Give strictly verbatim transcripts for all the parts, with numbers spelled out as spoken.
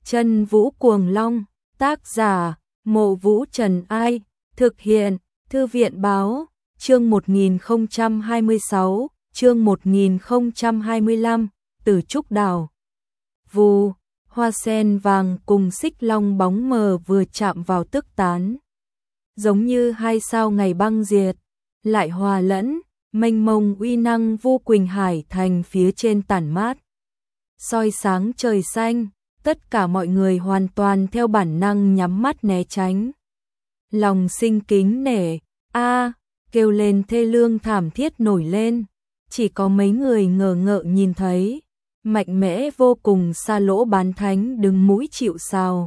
Chân Vũ Cuồng Long, tác giả, Mộ Vũ Trần Ai, thực hiện, Thư viện Báo, chương một nghìn không trăm hai mươi sáu, chương một nghìn không trăm hai mươi lăm, Từ Trúc Đào. Vù, hoa sen vàng cùng xích long bóng mờ vừa chạm vào tức tán. Giống như hai sao ngày băng diệt, lại hòa lẫn, mênh mông uy năng vô Quỳnh Hải thành phía trên tản mát. Soi sáng trời xanh, tất cả mọi người hoàn toàn theo bản năng nhắm mắt né tránh. Lòng sinh kính nể, a kêu lên thê lương thảm thiết nổi lên, chỉ có mấy người ngờ ngợ nhìn thấy, mạnh mẽ vô cùng xa lỗ bán thánh đứng mũi chịu sào.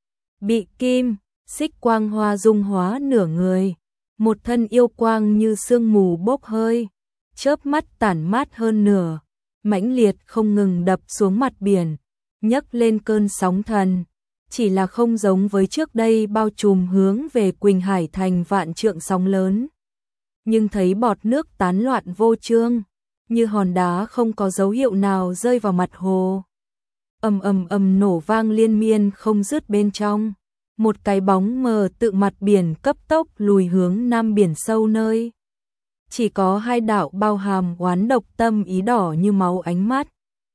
Bị kim, xích quang hoa dung hóa nửa người, một thân yêu quang như sương mù bốc hơi, chớp mắt tản mát hơn nửa, mãnh liệt không ngừng đập xuống mặt biển, nhấc lên cơn sóng thần, chỉ là không giống với trước đây bao trùm hướng về Quỳnh Hải thành vạn trượng sóng lớn. Nhưng thấy bọt nước tán loạn vô chương, như hòn đá không có dấu hiệu nào rơi vào mặt hồ. Ầm ầm ầm nổ vang liên miên không dứt bên trong, một cái bóng mờ tự mặt biển cấp tốc lùi hướng nam biển sâu nơi. Chỉ có hai đạo bao hàm oán độc tâm ý đỏ như máu ánh mắt.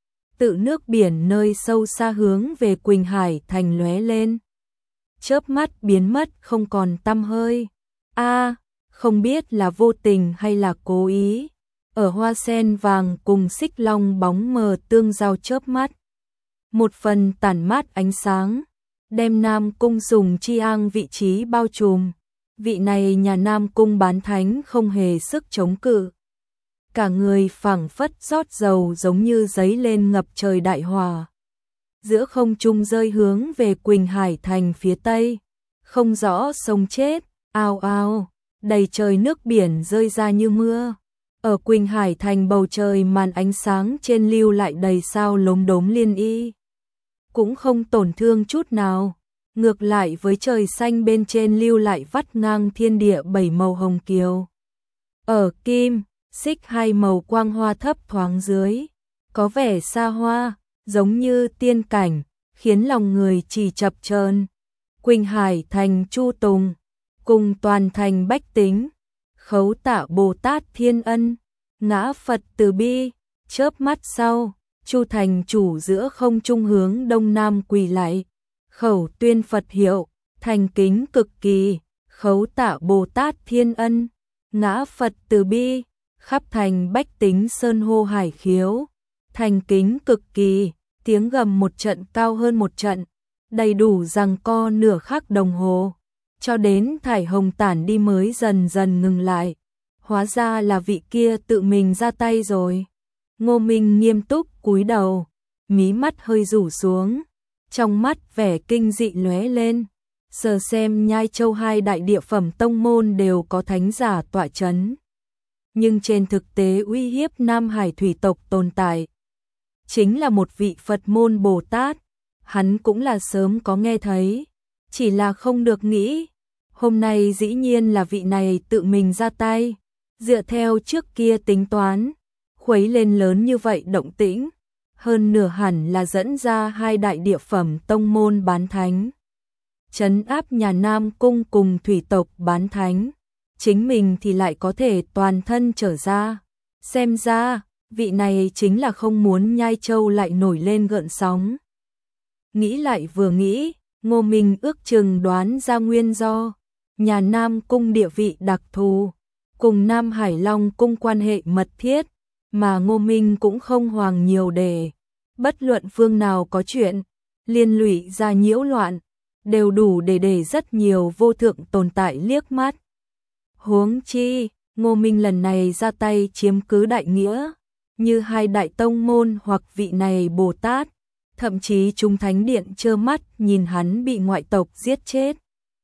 Tự nước biển nơi sâu xa hướng về Quỳnh Hải thành lóe lên. Chớp mắt biến mất không còn tăm hơi. A, không biết là vô tình hay là cố ý. Ở hoa sen vàng cùng xích long bóng mờ tương giao chớp mắt. Một phần tản mát ánh sáng, đem Nam Cung dùng chi ang vị trí bao trùm. Vị này nhà Nam Cung bán thánh không hề sức chống cự. Cả người phảng phất rót dầu giống như giấy lên ngập trời đại hòa. Giữa không trung rơi hướng về Quỳnh Hải thành phía tây. Không rõ sống chết, ao ao, đầy trời nước biển rơi ra như mưa. Ở Quỳnh Hải thành bầu trời màn ánh sáng trên lưu lại đầy sao lốm đốm liên y. Cũng không tổn thương chút nào. Ngược lại với trời xanh bên trên lưu lại vắt ngang thiên địa bảy màu hồng kiều. Ở kim, xích hai màu quang hoa thấp thoáng dưới, có vẻ xa hoa, giống như tiên cảnh, khiến lòng người chỉ chập chờn. Quỳnh Hải thành Chu Tùng, cùng toàn thành bách tính, khấu tạ Bồ Tát thiên ân, ngã Phật từ bi, chớp mắt sau, Chu thành chủ giữa không trung hướng đông nam quỳ lại. Khẩu tuyên Phật hiệu, thành kính cực kỳ, khấu tạ Bồ Tát thiên ân, ngã Phật từ bi, khắp thành bách tính sơn hô hải khiếu, thành kính cực kỳ, tiếng gầm một trận cao hơn một trận, đầy đủ giằng co nửa khắc đồng hồ, cho đến thải hồng tản đi mới dần dần ngừng lại. Hóa ra là vị kia tự mình ra tay rồi. Ngô Minh nghiêm túc cúi đầu, mí mắt hơi rủ xuống. Trong mắt vẻ kinh dị lóe lên, sờ xem Nhai Châu hai đại địa phẩm tông môn đều có thánh giả tọa chấn. Nhưng trên thực tế uy hiếp Nam Hải thủy tộc tồn tại. Chính là một vị Phật môn Bồ Tát, hắn cũng là sớm có nghe thấy, chỉ là không được nghĩ. Hôm nay dĩ nhiên là vị này tự mình ra tay, dựa theo trước kia tính toán, khuấy lên lớn như vậy động tĩnh. Hơn nửa hẳn là dẫn ra hai đại địa phẩm tông môn bán thánh. Trấn áp nhà Nam Cung cùng thủy tộc bán thánh. Chính mình thì lại có thể toàn thân trở ra. Xem ra, vị này chính là không muốn Nhai Châu lại nổi lên gợn sóng. Nghĩ lại vừa nghĩ, Ngô Minh ước chừng đoán ra nguyên do. Nhà Nam Cung địa vị đặc thù, cùng Nam Hải Long Cung quan hệ mật thiết. Mà Ngô Minh cũng không hoàng nhiều để, bất luận phương nào có chuyện, liên lụy ra nhiễu loạn, đều đủ để để rất nhiều vô thượng tồn tại liếc mắt. Huống chi, Ngô Minh lần này ra tay chiếm cứ đại nghĩa, như hai đại tông môn hoặc vị này Bồ Tát, thậm chí chúng thánh điện trơ mắt nhìn hắn bị ngoại tộc giết chết.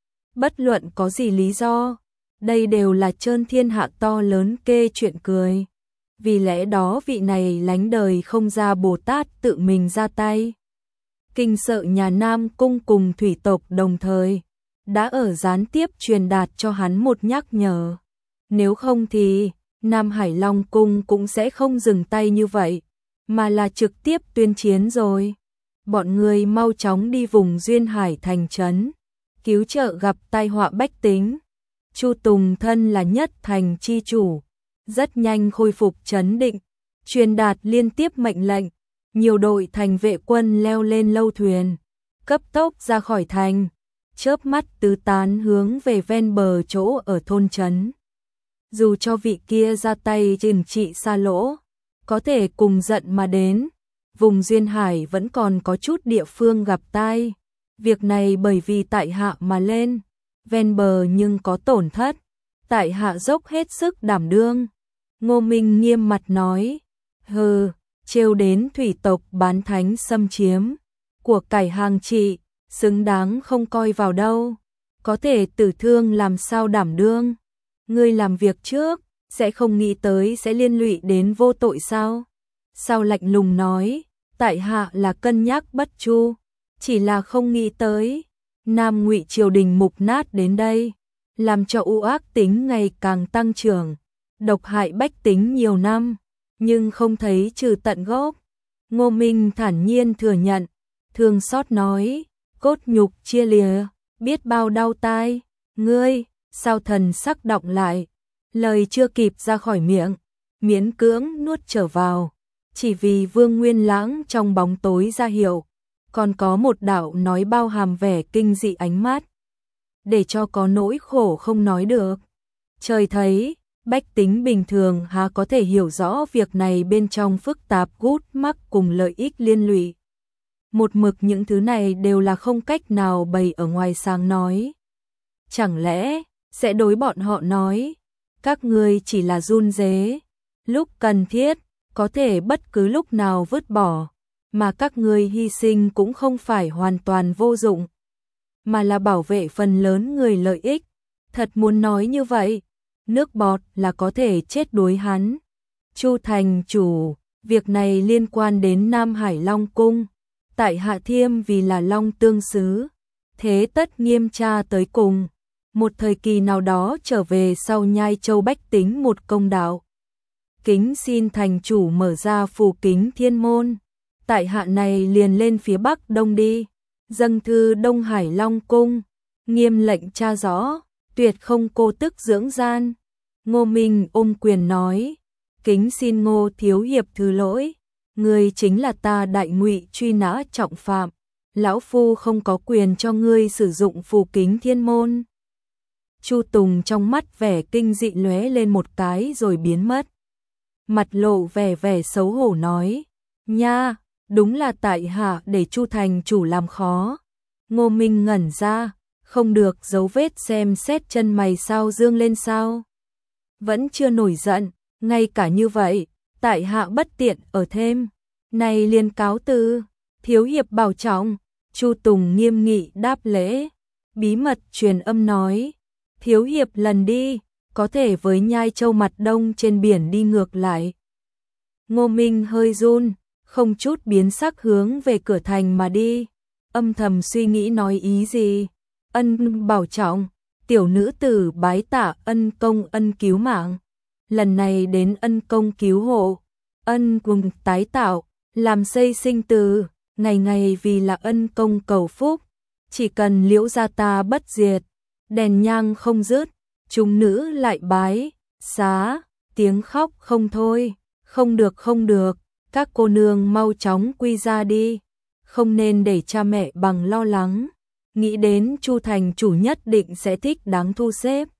Bất luận có gì lý do, đây đều là trơn thiên hạ to lớn kê chuyện cười. Vì lẽ đó vị này lánh đời không ra Bồ Tát tự mình ra tay. Kinh sợ nhà Nam Cung cùng thủy tộc đồng thời, đã ở gián tiếp truyền đạt cho hắn một nhắc nhở. Nếu không thì, Nam Hải Long Cung cũng sẽ không dừng tay như vậy, mà là trực tiếp tuyên chiến rồi. bọn người mau chóng đi vùng duyên hải thành trấn, cứu trợ gặp tai họa bách tính. Chu Tùng thân là nhất thành chi chủ, rất nhanh khôi phục trấn định, truyền đạt liên tiếp mệnh lệnh, nhiều đội thành vệ quân leo lên lâu thuyền, cấp tốc ra khỏi thành, chớp mắt tứ tán hướng về ven bờ chỗ ở thôn trấn. Dù cho vị kia ra tay trừng trị Sa Lỗ, có thể cùng giận mà đến, vùng duyên hải vẫn còn có chút địa phương gặp tai. Việc này bởi vì tại hạ mà lên, ven bờ nhưng có tổn thất, tại hạ dốc hết sức đảm đương. Ngô Minh nghiêm mặt nói, hừ, trêu đến thủy tộc bán thánh xâm chiếm, của cải hàng trị, xứng đáng không coi vào đâu, có thể tử thương làm sao đảm đương. Ngươi làm việc trước, sẽ không nghĩ tới sẽ liên lụy đến vô tội sao? Sao lạnh lùng nói, tại hạ là cân nhắc bất chu, chỉ là không nghĩ tới, Nam Ngụy triều đình mục nát đến đây, làm cho u ác tính ngày càng tăng trưởng, độc hại bách tính nhiều năm, nhưng không thấy trừ tận gốc. Ngô Minh thản nhiên thừa nhận, thương xót nói, cốt nhục chia lìa, biết bao đau tai, ngươi, sao thần sắc đọng lại, lời chưa kịp ra khỏi miệng, miễn cưỡng nuốt trở vào, chỉ vì Vương Nguyên Lãng trong bóng tối ra hiệu, còn có một đạo nói bao hàm vẻ kinh dị ánh mắt, để cho có nỗi khổ không nói được. Trời thấy, bách tính bình thường há có thể hiểu rõ việc này bên trong phức tạp gút mắc cùng lợi ích liên lụy. Một mực những thứ này đều là không cách nào bày ở ngoài sáng nói. Chẳng lẽ, sẽ đối bọn họ nói, các ngươi chỉ là run rế, lúc cần thiết, có thể bất cứ lúc nào vứt bỏ, mà các ngươi hy sinh cũng không phải hoàn toàn vô dụng, mà là bảo vệ phần lớn người lợi ích. Thật muốn nói như vậy, nước bọt là có thể chết đuối hắn. Chu thành chủ, việc này liên quan đến Nam Hải Long Cung, tại hạ thiêm vì là Long Tương Sứ, thế tất nghiêm tra tới cùng, một thời kỳ nào đó trở về sau Nhai Châu bách tính một công đạo. Kính xin thành chủ mở ra phù kính thiên môn, tại hạ này liền lên phía bắc đông đi, dâng thư Đông Hải Long Cung, nghiêm lệnh tra rõ, tuyệt không cô tức dưỡng gian. Ngô Minh ôm quyền nói, kính xin Ngô thiếu hiệp thứ lỗi, ngươi chính là ta Đại Ngụy truy nã trọng phạm, lão phu không có quyền cho ngươi sử dụng phù kính thiên môn. Chu Tùng trong mắt vẻ kinh dị lóe lên một cái rồi biến mất. Mặt lộ vẻ vẻ xấu hổ nói, nha, đúng là tại hạ để Chu thành chủ làm khó. Ngô Minh ngẩn ra, không được dấu vết xem xét chân mày sao dương lên sao. Vẫn chưa nổi giận, ngay cả như vậy, tại hạ bất tiện ở thêm. Này liền cáo từ, thiếu hiệp bảo trọng. Chu Tùng nghiêm nghị đáp lễ, bí mật truyền âm nói, thiếu hiệp lần đi, có thể với Nhai Châu mặt đông trên biển đi ngược lại. Ngô Minh hơi run, không chút biến sắc hướng về cửa thành mà đi, âm thầm suy nghĩ nói ý gì. Ân bảo trọng, tiểu nữ tử bái tạ ân công ân cứu mạng, lần này đến ân công cứu hộ, ân cùng tái tạo, làm xây sinh từ, ngày ngày vì là ân công cầu phúc, chỉ cần Liễu gia ta bất diệt, đèn nhang không dứt, chúng nữ lại bái, xá, tiếng khóc không thôi, không được không được, các cô nương mau chóng quy ra đi, không nên để cha mẹ bằng lo lắng, nghĩ đến Chu thành chủ nhất định sẽ thích đáng thu xếp.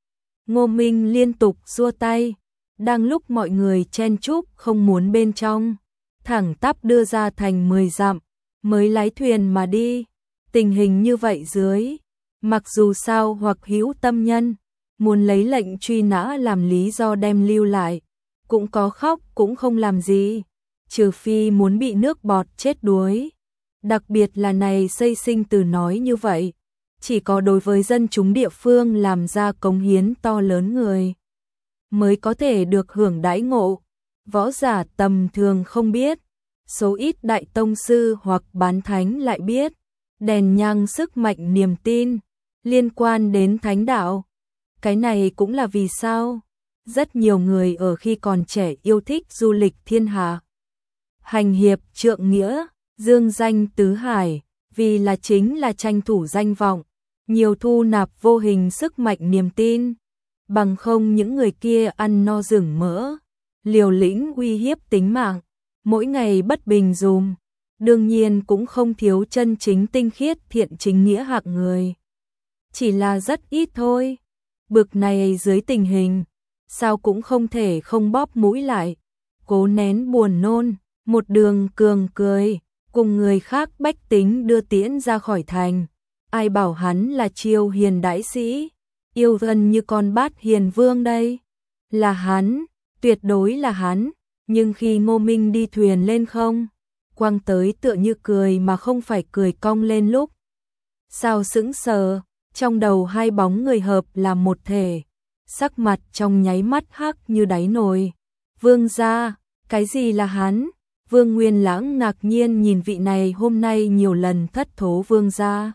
Ngô Minh liên tục xua tay, đang lúc mọi người chen chúc không muốn bên trong, thẳng tắp đưa ra thành mười dặm, mới lái thuyền mà đi. Tình hình như vậy dưới, mặc dù sao hoặc hữu tâm nhân, muốn lấy lệnh truy nã làm lý do đem lưu lại, cũng có khóc cũng không làm gì, trừ phi muốn bị nước bọt chết đuối. Đặc biệt là này xây sinh từ nói như vậy, chỉ có đối với dân chúng địa phương làm ra cống hiến to lớn người, mới có thể được hưởng đãi ngộ, võ giả tầm thường không biết, số ít đại tông sư hoặc bán thánh lại biết, đèn nhang sức mạnh niềm tin, liên quan đến thánh đạo. Cái này cũng là vì sao rất nhiều người ở khi còn trẻ yêu thích du lịch thiên hạ, hành hiệp trượng nghĩa, Dương danh tứ hải, vì là chính là tranh thủ danh vọng, nhiều thu nạp vô hình sức mạnh niềm tin, bằng không những người kia ăn no rừng mỡ, liều lĩnh uy hiếp tính mạng, mỗi ngày bất bình dùm, đương nhiên cũng không thiếu chân chính tinh khiết thiện chính nghĩa hạng người. Chỉ là rất ít thôi, bực này dưới tình hình, sao cũng không thể không bóp mũi lại, cố nén buồn nôn, một đường cường cười, cùng người khác bách tính đưa tiễn ra khỏi thành. Ai bảo hắn là Triều hiền đại sĩ, yêu gần như con bát hiền vương đây. Là hắn, tuyệt đối là hắn, nhưng khi Ngô Minh đi thuyền lên không, quăng tới tựa như cười mà không phải cười cong lên lúc. Sao sững sờ, trong đầu hai bóng người hợp làm một thể, sắc mặt trong nháy mắt hắc như đáy nồi. Vương gia, cái gì là hắn? Vương Nguyên Lãng ngạc nhiên nhìn vị này hôm nay nhiều lần thất thố vương gia.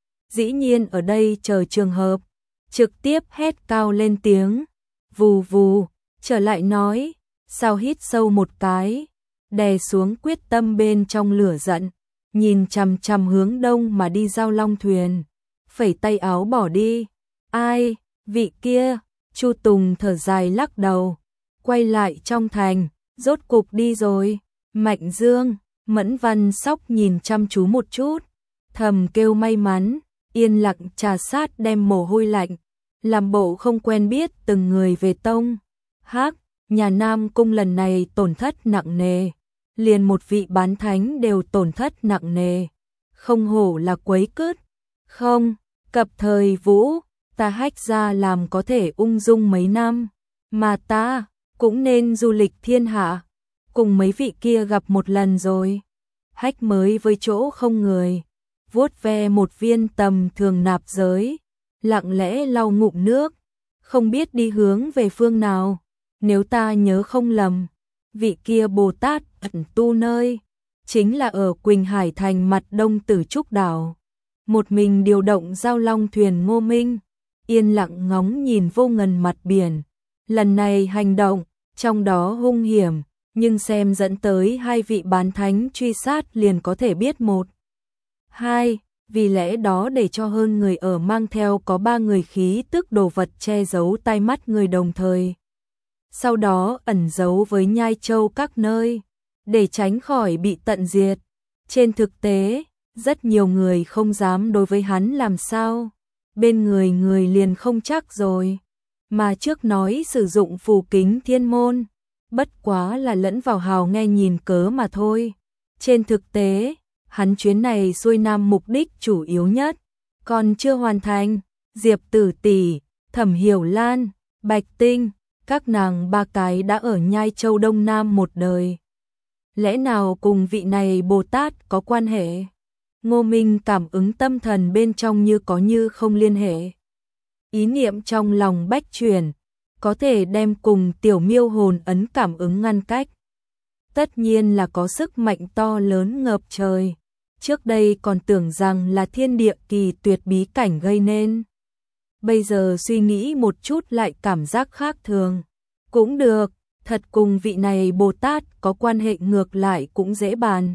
Dĩ nhiên ở đây chờ trường hợp, trực tiếp hét cao lên tiếng, vù vù, trở lại nói, sao hít sâu một cái, đè xuống quyết tâm bên trong lửa giận, nhìn chằm chằm hướng đông mà đi giao long thuyền, phẩy tay áo bỏ đi. Ai, vị kia, Chu Tùng thở dài lắc đầu, quay lại trong thành, rốt cục đi rồi. Mạnh Dương, Mẫn Văn Sóc nhìn chăm chú một chút, thầm kêu may mắn, yên lặng trà sát đem mồ hôi lạnh, làm bộ không quen biết từng người về tông. Hắc, nhà Nam Cung lần này tổn thất nặng nề, liền một vị bán thánh đều tổn thất nặng nề, không hổ là quấy cứt. Không, cập thời Vũ, ta Hách gia làm có thể ung dung mấy năm, mà ta cũng nên du lịch thiên hạ. Cùng mấy vị kia gặp một lần rồi. Hách mới với chỗ không người, vuốt ve một viên tầm thường nạp giới, lặng lẽ lau ngụm nước, không biết đi hướng về phương nào. Nếu ta nhớ không lầm, vị kia Bồ Tát ẩn tu nơi, chính là ở Quỳnh Hải thành mặt đông Tử Trúc đảo. Một mình điều động giao long thuyền Ngô Minh, yên lặng ngóng nhìn vô ngần mặt biển. Lần này hành động, trong đó hung hiểm, nhưng xem dẫn tới hai vị bán thánh truy sát liền có thể biết một. Hai, vì lẽ đó để cho hơn người ở mang theo có ba người khí tức đồ vật che giấu tai mắt người đồng thời. Sau đó ẩn giấu với Nhai Châu các nơi, để tránh khỏi bị tận diệt. Trên thực tế, rất nhiều người không dám đối với hắn làm sao. Bên người người liền không chắc rồi. Mà trước nói sử dụng phù kính thiên môn, bất quá là lẫn vào hào nghe nhìn cớ mà thôi. Trên thực tế, hắn chuyến này xuôi nam mục đích chủ yếu nhất, còn chưa hoàn thành. Diệp Tử Tỷ, Thẩm Hiểu Lan, Bạch Tinh, các nàng ba cái đã ở Nhai Châu Đông Nam một đời. Lẽ nào cùng vị này Bồ Tát có quan hệ? Ngô Minh cảm ứng tâm thần bên trong như có như không liên hệ. Ý niệm trong lòng bách chuyển, có thể đem cùng tiểu miêu hồn ấn cảm ứng ngăn cách. Tất nhiên là có sức mạnh to lớn ngập trời. Trước đây còn tưởng rằng là thiên địa kỳ tuyệt bí cảnh gây nên. Bây giờ suy nghĩ một chút lại cảm giác khác thường. Cũng được, thật cùng vị này Bồ Tát có quan hệ ngược lại cũng dễ bàn.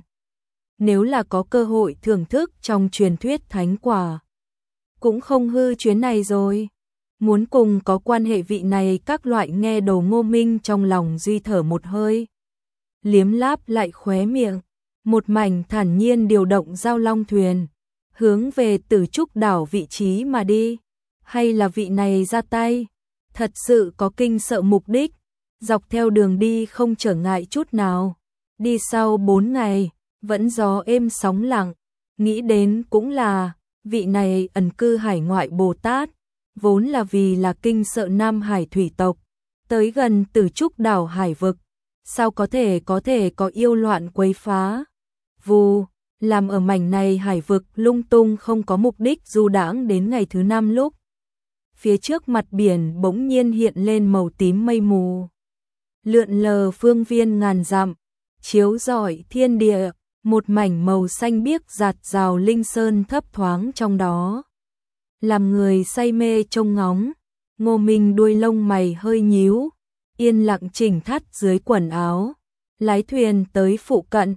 Nếu là có cơ hội thưởng thức trong truyền thuyết thánh quả, cũng không hư chuyến này rồi. Muốn cùng có quan hệ vị này các loại nghe đầu Ngô Minh trong lòng duy thở một hơi. Liếm láp lại khóe miệng, một mảnh thản nhiên điều động giao long thuyền, hướng về Tử Trúc đảo vị trí mà đi. Hay là vị này ra tay, thật sự có kinh sợ mục đích, dọc theo đường đi không trở ngại chút nào. Đi sau bốn ngày, vẫn gió êm sóng lặng, nghĩ đến cũng là, vị này ẩn cư hải ngoại Bồ Tát, vốn là vì là kinh sợ Nam Hải thủy tộc, tới gần Tử Trúc đảo hải vực, sao có thể có thể có yêu loạn quấy phá. Vù, làm ở mảnh này hải vực lung tung không có mục đích du đãng đến ngày thứ năm lúc. Phía trước mặt biển bỗng nhiên hiện lên màu tím mây mù. Lượn lờ phương viên ngàn dặm, chiếu rọi thiên địa, một mảnh màu xanh biếc giạt rào linh sơn thấp thoáng trong đó. Làm người say mê trông ngóng, Ngô Minh đuôi lông mày hơi nhíu, yên lặng chỉnh thắt dưới quần áo, lái thuyền tới phụ cận,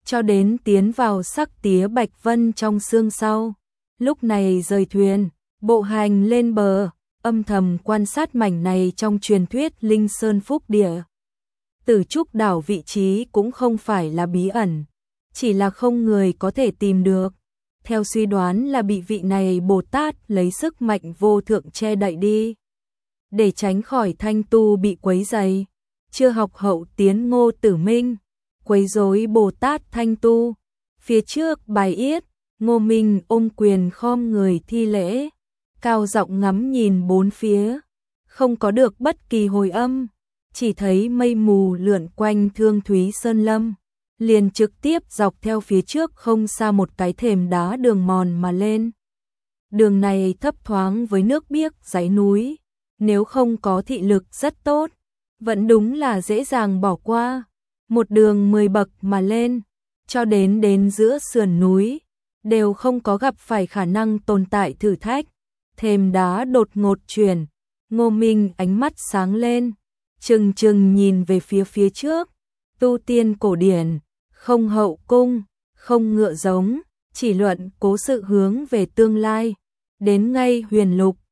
cho đến tiến vào sắc tía bạch vân trong sương sau. Lúc này rời thuyền, bộ hành lên bờ, âm thầm quan sát mảnh này trong truyền thuyết Linh Sơn Phúc Địa. Tử Trúc đảo vị trí cũng không phải là bí ẩn, chỉ là không người có thể tìm được. Theo suy đoán là bị vị này Bồ Tát lấy sức mạnh vô thượng che đậy đi, để tránh khỏi thanh tu bị quấy rầy. Chưa học hậu tiến Ngô Tử Minh, quấy rối Bồ Tát thanh tu. Phía trước bài yết, Ngô Minh ôm quyền khom người thi lễ, cao giọng ngắm nhìn bốn phía, không có được bất kỳ hồi âm, chỉ thấy mây mù lượn quanh Thương Thúy Sơn Lâm, liền trực tiếp dọc theo phía trước không xa một cái thềm đá đường mòn mà lên. Đường này thấp thoáng với nước biếc dãy núi, nếu không có thị lực rất tốt, vẫn đúng là dễ dàng bỏ qua. Một đường mười bậc mà lên, cho đến đến giữa sườn núi, đều không có gặp phải khả năng tồn tại thử thách. Thềm đá đột ngột chuyển, Ngô Minh ánh mắt sáng lên, trừng trừng nhìn về phía phía trước. Tu tiên cổ điển, không hậu cung, không ngựa giống, chỉ luận cố sự hướng về tương lai. Đến ngay huyền lục,